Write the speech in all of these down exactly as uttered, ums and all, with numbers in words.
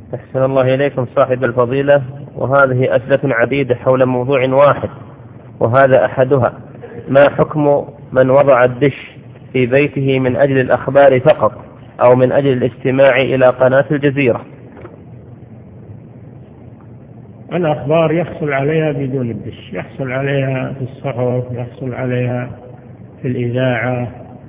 أحسن الله إليكم صاحب الفضيلة، وهذه أسئلة عديدة حول موضوع واحد، وهذا أحدها: ما حكم من وضع الدش في بيته من أجل الأخبار فقط أو من أجل الاستماع إلى قناة الجزيرة؟ الأخبار يحصل عليها بدون الدش، يحصل عليها في الصحف، يحصل عليها في الإذاعة،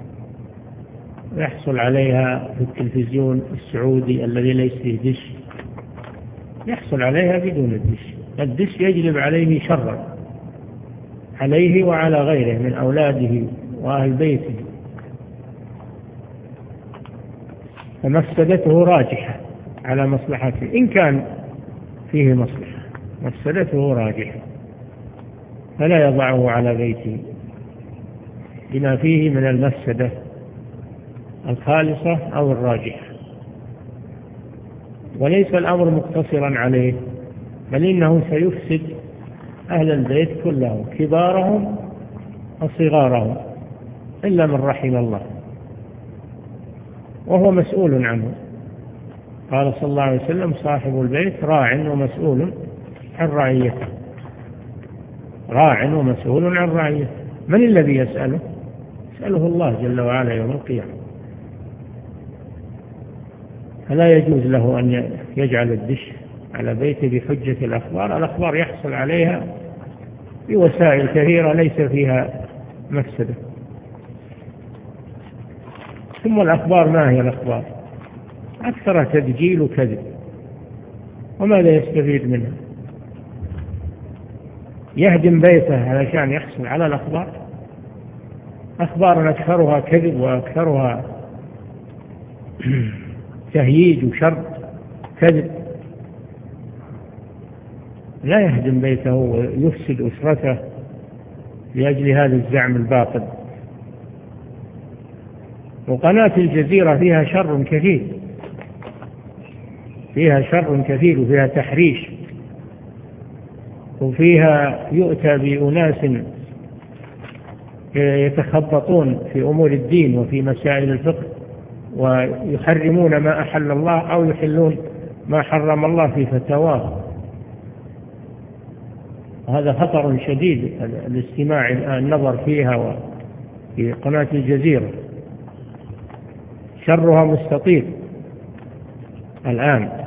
يحصل عليها في التلفزيون السعودي الذي ليس فيه دش، يحصل عليها بدون الدش. الدش يجلب عليه شرا، عليه وعلى غيره من أولاده وأهل بيته، فمفسدته راجحة على مصلحته إن كان فيه مصلحة، مفسدته راجحة، فلا يضعه على بيته بما فيه من المفسدة الخالصة أو الراجحة. وليس الأمر مقتصرا عليه، بل إنه سيفسد أهل البيت كلهم، كبارهم وصغارهم، إلا من رحم الله، وهو مسؤول عنه. قال صلى الله عليه وسلم: صاحب البيت راع ومسؤول عن رعيته. راع ومسؤول عن رعيته. من الذي يسأله؟ يسأله الله جل وعلا يوم القيامة. فلا يجوز له أن يجعل الدش على بيته بحجة الأخبار. الأخبار يحصل عليها بوسائل كثيرة ليس فيها مفسدة. ثم الأخبار ما هي الأخبار؟ أكثر تدجيل وكذب، وماذا يستفيد منها؟ يهدم بيته علشان يحصل على الأخبار. أخبار أكثرها كذب وأكثرها تهييج وشر كذب، لا يهدم بيته ويفسد أسرته لأجل هذا الزعم الباطل. وقناة الجزيرة فيها شر كثير، فيها شر كثير وفيها تحريش، وفيها يؤتى بأناس يتخبطون في أمور الدين وفي مسائل الفقه، ويحرمون ما أحل الله أو يحلون ما حرم الله في فتاواه. هذا خطر شديد الاستماع النظر فيها وفي قناة الجزيرة، شرها مستطيل الآن،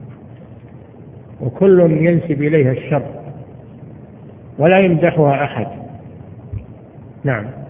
وكل ينسب إليها الشر ولا يمدحها أحد. نعم.